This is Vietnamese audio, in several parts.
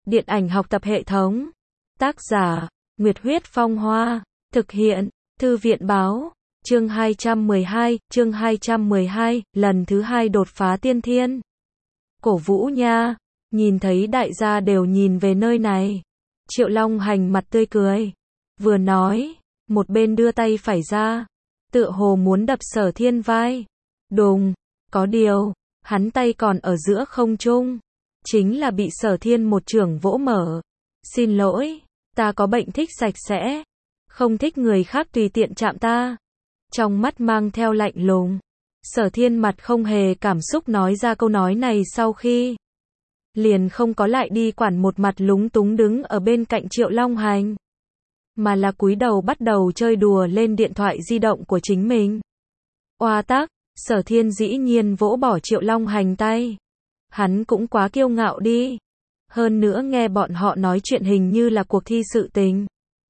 Điện ảnh học tập hệ thống. Tác giả, Nguyệt Huyết Phong Hoa. Thực hiện, Thư viện Báo. Chương 212, lần thứ 2 đột phá tiên thiên. Cổ Vũ nha, nhìn thấy đại gia đều nhìn về nơi này. Triệu Long Hành mặt tươi cười. Vừa nói, một bên đưa tay phải ra. Tựa hồ muốn đập Sở Thiên vai. Đùng, có điều, hắn tay còn ở giữa không trung. Chính là bị Sở Thiên một chưởng vỗ mở. Xin lỗi, ta có bệnh thích sạch sẽ. Không thích người khác tùy tiện chạm ta. Trong mắt mang theo lạnh lùng. Sở Thiên mặt không hề cảm xúc nói ra câu nói này sau khi liền không có lại đi quản một mặt lúng túng đứng ở bên cạnh Triệu Long Hành. Mà là cúi đầu bắt đầu chơi đùa lên điện thoại di động của chính mình. Oa tắc, Sở Thiên dĩ nhiên vỗ bỏ Triệu Long Hành tay. Hắn cũng quá kiêu ngạo đi. Hơn nữa nghe bọn họ nói chuyện hình như là cuộc thi sự tình.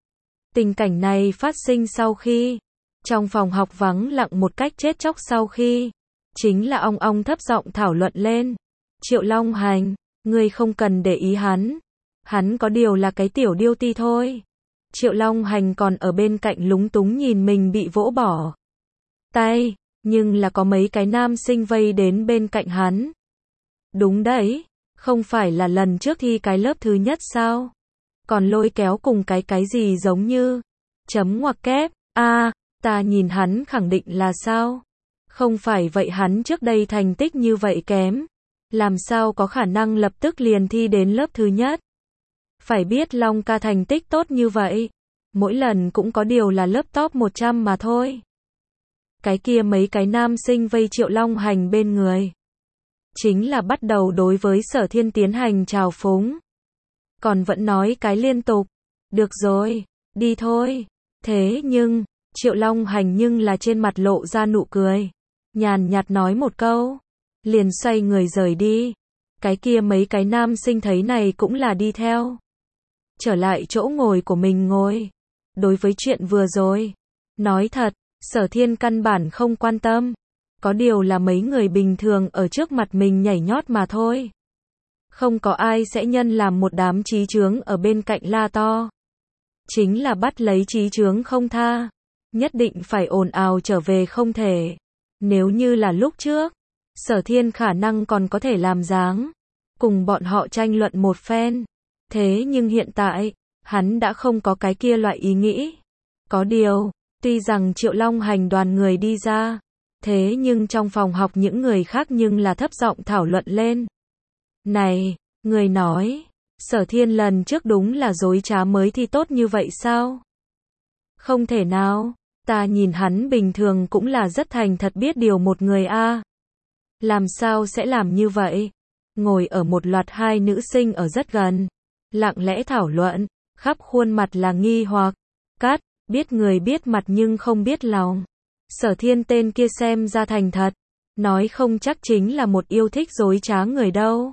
Tình cảnh này phát sinh sau khi trong phòng học vắng lặng một cách chết chóc sau khi chính là ong thấp giọng thảo luận lên. Triệu Long Hành, ngươi không cần để ý hắn. Hắn có điều là cái tiểu điêu ti thôi. Triệu Long Hành còn ở bên cạnh lúng túng nhìn mình bị vỗ bỏ tay, nhưng là có mấy cái nam sinh vây đến bên cạnh hắn. Đúng đấy, không phải là lần trước thi cái lớp thứ nhất sao? Còn lôi kéo cùng cái gì giống như chấm ngoặc kép, ta nhìn hắn khẳng định là sao? Không phải vậy hắn trước đây thành tích như vậy kém. Làm sao có khả năng lập tức liền thi đến lớp thứ nhất? Phải biết Long ca thành tích tốt như vậy. Mỗi lần cũng có điều là lớp top 100 mà thôi. Cái kia mấy cái nam sinh vây Triệu Long Hành bên người. Chính là bắt đầu đối với Sở Thiên tiến hành trào phúng. Còn vẫn nói cái liên tục. Được rồi, đi thôi. Thế nhưng, Triệu Long Hành nhưng là trên mặt lộ ra nụ cười. Nhàn nhạt nói một câu. Liền xoay người rời đi. Cái kia mấy cái nam sinh thấy này cũng là đi theo. Trở lại chỗ ngồi của mình ngồi. Đối với chuyện vừa rồi. Nói thật, Sở Thiên căn bản không quan tâm. Có điều là mấy người bình thường ở trước mặt mình nhảy nhót mà thôi. Không có ai sẽ nhân làm một đám trí chướng ở bên cạnh la to. Chính là bắt lấy trí chướng không tha. Nhất định phải ồn ào trở về không thể. Nếu như là lúc trước, Sở Thiên khả năng còn có thể làm dáng. Cùng bọn họ tranh luận một phen. Thế nhưng hiện tại, hắn đã không có cái kia loại ý nghĩ. Có điều, tuy rằng Triệu Long Hành đoàn người đi ra. Thế nhưng trong phòng học những người khác nhưng là thấp giọng thảo luận lên. Này, người nói, Sở Thiên lần trước đúng là dối trá mới thi tốt như vậy sao? Không thể nào, ta nhìn hắn bình thường cũng là rất thành thật biết điều một người a. Làm sao sẽ làm như vậy? Ngồi ở một loạt hai nữ sinh ở rất gần, lặng lẽ thảo luận, khắp khuôn mặt là nghi hoặc, biết người biết mặt nhưng không biết lòng. Sở Thiên tên kia xem ra thành thật, nói không chắc chính là một yêu thích dối trá người đâu.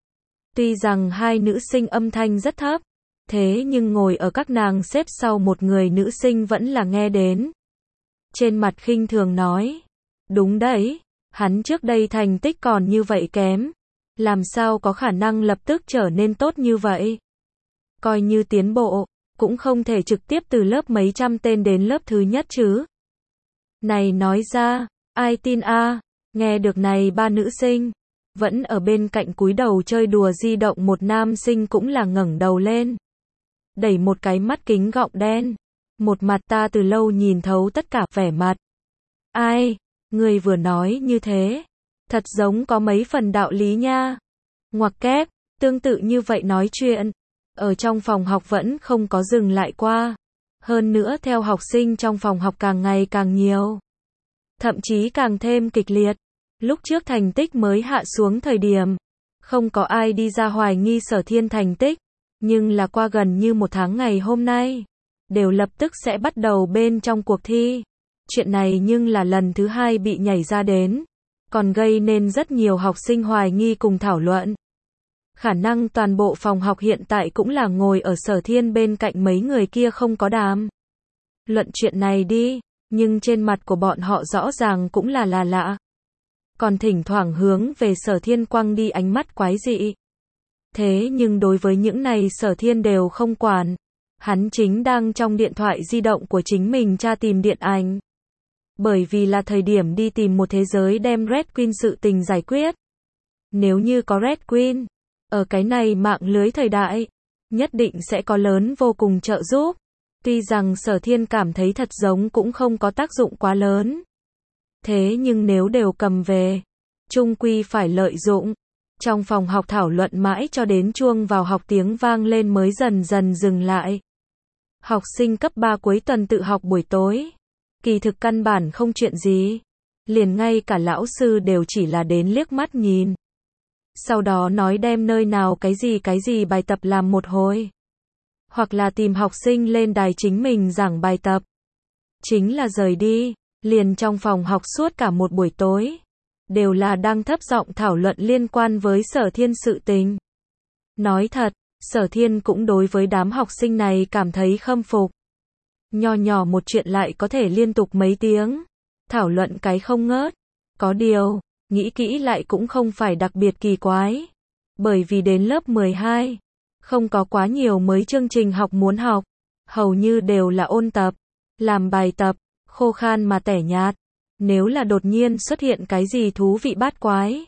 Tuy rằng hai nữ sinh âm thanh rất thấp, thế nhưng ngồi ở các nàng xếp sau một người nữ sinh vẫn là nghe đến. Trên mặt khinh thường nói, đúng đấy, hắn trước đây thành tích còn như vậy kém, làm sao có khả năng lập tức trở nên tốt như vậy. Coi như tiến bộ, cũng không thể trực tiếp từ lớp mấy trăm tên đến lớp thứ nhất chứ. Này nói ra, ai tin a? Nghe được này ba nữ sinh, vẫn ở bên cạnh cúi đầu chơi đùa di động một nam sinh cũng là ngẩng đầu lên. Đẩy một cái mắt kính gọng đen. Một mặt ta từ lâu nhìn thấu tất cả vẻ mặt. Ai, người vừa nói như thế, thật giống có mấy phần đạo lý nha. Ngoặc kép, tương tự như vậy nói chuyện. Ở trong phòng học vẫn không có dừng lại qua. Hơn nữa theo học sinh trong phòng học càng ngày càng nhiều. Thậm chí càng thêm kịch liệt. Lúc trước thành tích mới hạ xuống thời điểm. Không có ai đi ra hoài nghi Sở Thiên thành tích. Nhưng là qua gần như một tháng ngày hôm nay. Đều lập tức sẽ bắt đầu bên trong cuộc thi. Chuyện này nhưng là lần thứ hai bị nhảy ra đến. Còn gây nên rất nhiều học sinh hoài nghi cùng thảo luận. Khả năng toàn bộ phòng học hiện tại cũng là ngồi ở Sở Thiên bên cạnh mấy người kia không có đàm luận chuyện này đi, nhưng trên mặt của bọn họ rõ ràng cũng là lạ. Còn thỉnh thoảng hướng về Sở Thiên quăng đi ánh mắt quái dị. Thế nhưng đối với những này Sở Thiên đều không quản. Hắn chính đang trong điện thoại di động của chính mình tra tìm điện ảnh. Bởi vì là thời điểm đi tìm một thế giới đem Red Queen sự tình giải quyết. Nếu như có Red Queen, ở cái này mạng lưới thời đại, nhất định sẽ có lớn vô cùng trợ giúp. Tuy rằng Sở Thiên cảm thấy thật giống cũng không có tác dụng quá lớn. Thế nhưng nếu đều cầm về, chung quy phải lợi dụng. Trong phòng học thảo luận mãi cho đến chuông vào học tiếng vang lên mới dần dần dừng lại. Học sinh cấp 3 cuối tuần tự học buổi tối. Kỳ thực căn bản không chuyện gì. Liền ngay cả lão sư đều chỉ là đến liếc mắt nhìn. Sau đó nói đem nơi nào cái gì bài tập làm một hồi. Hoặc là tìm học sinh lên đài chính mình giảng bài tập. Chính là rời đi, liền trong phòng học suốt cả một buổi tối. Đều là đang thấp giọng thảo luận liên quan với Sở Thiên sự tình. Nói thật, Sở Thiên cũng đối với đám học sinh này cảm thấy khâm phục. Nho nhỏ một chuyện lại có thể liên tục mấy tiếng. Thảo luận cái không ngớt. Có điều, nghĩ kỹ lại cũng không phải đặc biệt kỳ quái. Bởi vì đến lớp 12, không có quá nhiều mới chương trình học muốn học. Hầu như đều là ôn tập, làm bài tập, khô khan mà tẻ nhạt. Nếu là đột nhiên xuất hiện cái gì thú vị bát quái,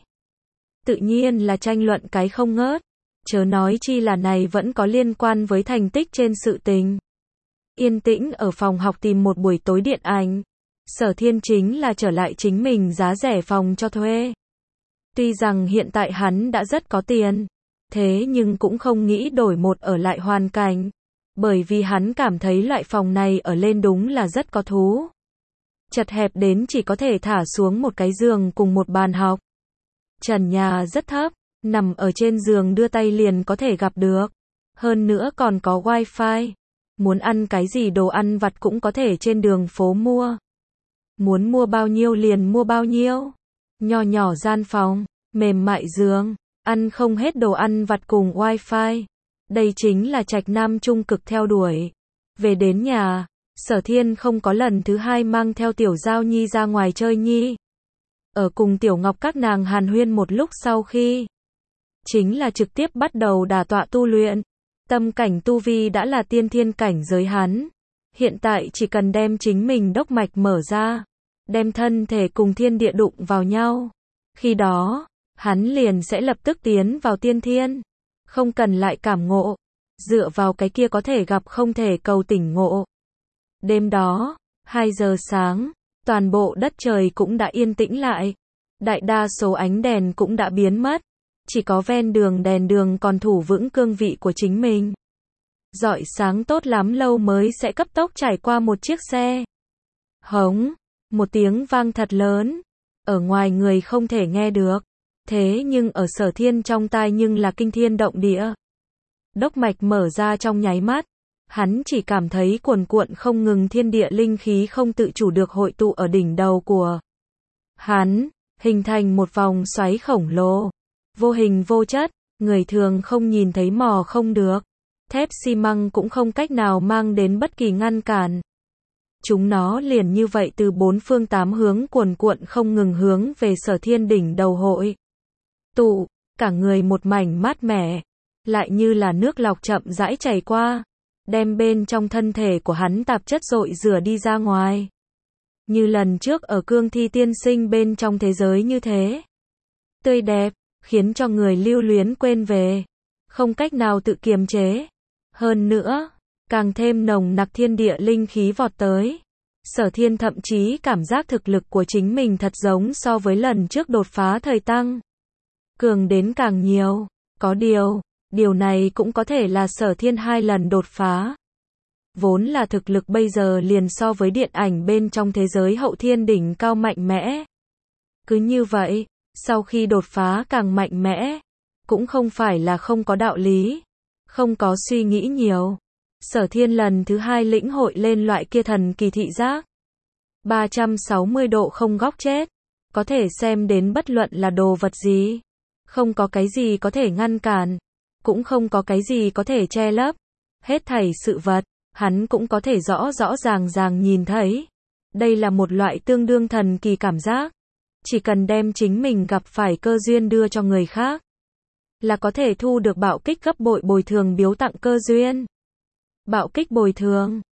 tự nhiên là tranh luận cái không ngớt. Chớ nói chi là này vẫn có liên quan với thành tích trên sự tình. Yên tĩnh ở phòng học tìm một buổi tối điện ảnh. Sở Thiên chính là trở lại chính mình giá rẻ phòng cho thuê. Tuy rằng hiện tại hắn đã rất có tiền, thế nhưng cũng không nghĩ đổi một ở lại hoàn cảnh. Bởi vì hắn cảm thấy loại phòng này ở lên đúng là rất có thú. Chật hẹp đến chỉ có thể thả xuống một cái giường cùng một bàn học. Trần nhà rất thấp, nằm ở trên giường đưa tay liền có thể gặp được. Hơn nữa còn có wifi. Muốn ăn cái gì đồ ăn vặt cũng có thể trên đường phố mua. Muốn mua bao nhiêu liền mua bao nhiêu. Nho nhỏ gian phòng, mềm mại giường, ăn không hết đồ ăn vặt cùng wifi. Đây chính là trạch nam trung cực theo đuổi. Về đến nhà, Sở Thiên không có lần thứ hai mang theo Tiểu Giao Nhi ra ngoài chơi nhi. Ở cùng Tiểu Ngọc các nàng hàn huyên một lúc sau khi, chính là trực tiếp bắt đầu đả tọa tu luyện. Tâm cảnh tu vi đã là tiên thiên cảnh giới hắn. Hiện tại chỉ cần đem chính mình đốc mạch mở ra, đem thân thể cùng thiên địa đụng vào nhau. Khi đó, hắn liền sẽ lập tức tiến vào tiên thiên. Không cần lại cảm ngộ. Dựa vào cái kia có thể gặp không thể cầu tỉnh ngộ. Đêm đó, 2 giờ sáng, toàn bộ đất trời cũng đã yên tĩnh lại. Đại đa số ánh đèn cũng đã biến mất. Chỉ có ven đường đèn đường còn thủ vững cương vị của chính mình. Rọi sáng tốt lắm lâu mới sẽ cấp tốc trải qua một chiếc xe. Hống, một tiếng vang thật lớn. Ở ngoài người không thể nghe được. Thế nhưng ở Sở Thiên trong tai nhưng là kinh thiên động địa. Đốc mạch mở ra trong nháy mắt. Hắn chỉ cảm thấy cuồn cuộn không ngừng thiên địa linh khí không tự chủ được hội tụ ở đỉnh đầu của hắn, hình thành một vòng xoáy khổng lồ. Vô hình vô chất, người thường không nhìn thấy mò không được. Thép xi măng cũng không cách nào mang đến bất kỳ ngăn cản. Chúng nó liền như vậy từ 4 phương 8 hướng cuồn cuộn không ngừng hướng về Sở Thiên đỉnh đầu hội tụ, cả người một mảnh mát mẻ, lại như là nước lọc chậm rãi chảy qua, đem bên trong thân thể của hắn tạp chất dội rửa đi ra ngoài. Như lần trước ở cương thi tiên sinh bên trong thế giới như thế. Tươi đẹp, khiến cho người lưu luyến quên về, không cách nào tự kiềm chế. Hơn nữa, càng thêm nồng nặc thiên địa linh khí vọt tới. Sở Thiên thậm chí cảm giác thực lực của chính mình thật giống so với lần trước đột phá thời tăng cường đến càng nhiều. Có điều này cũng có thể là Sở Thiên 2 lần đột phá. Vốn là thực lực bây giờ liền so với điện ảnh bên trong thế giới hậu thiên đỉnh cao mạnh mẽ. Cứ như vậy, sau khi đột phá càng mạnh mẽ, cũng không phải là không có đạo lý, không có suy nghĩ nhiều. Sở Thiên lần thứ 2 lĩnh hội lên loại kia thần kỳ thị giác. 360 độ không góc chết, có thể xem đến bất luận là đồ vật gì. Không có cái gì có thể ngăn cản, cũng không có cái gì có thể che lấp. Hết thảy sự vật, hắn cũng có thể rõ rõ ràng nhìn thấy. Đây là một loại tương đương thần kỳ cảm giác. Chỉ cần đem chính mình gặp phải cơ duyên đưa cho người khác. là có thể thu được bạo kích gấp bội bồi thường biếu tặng cơ duyên. Bạo kích bồi thường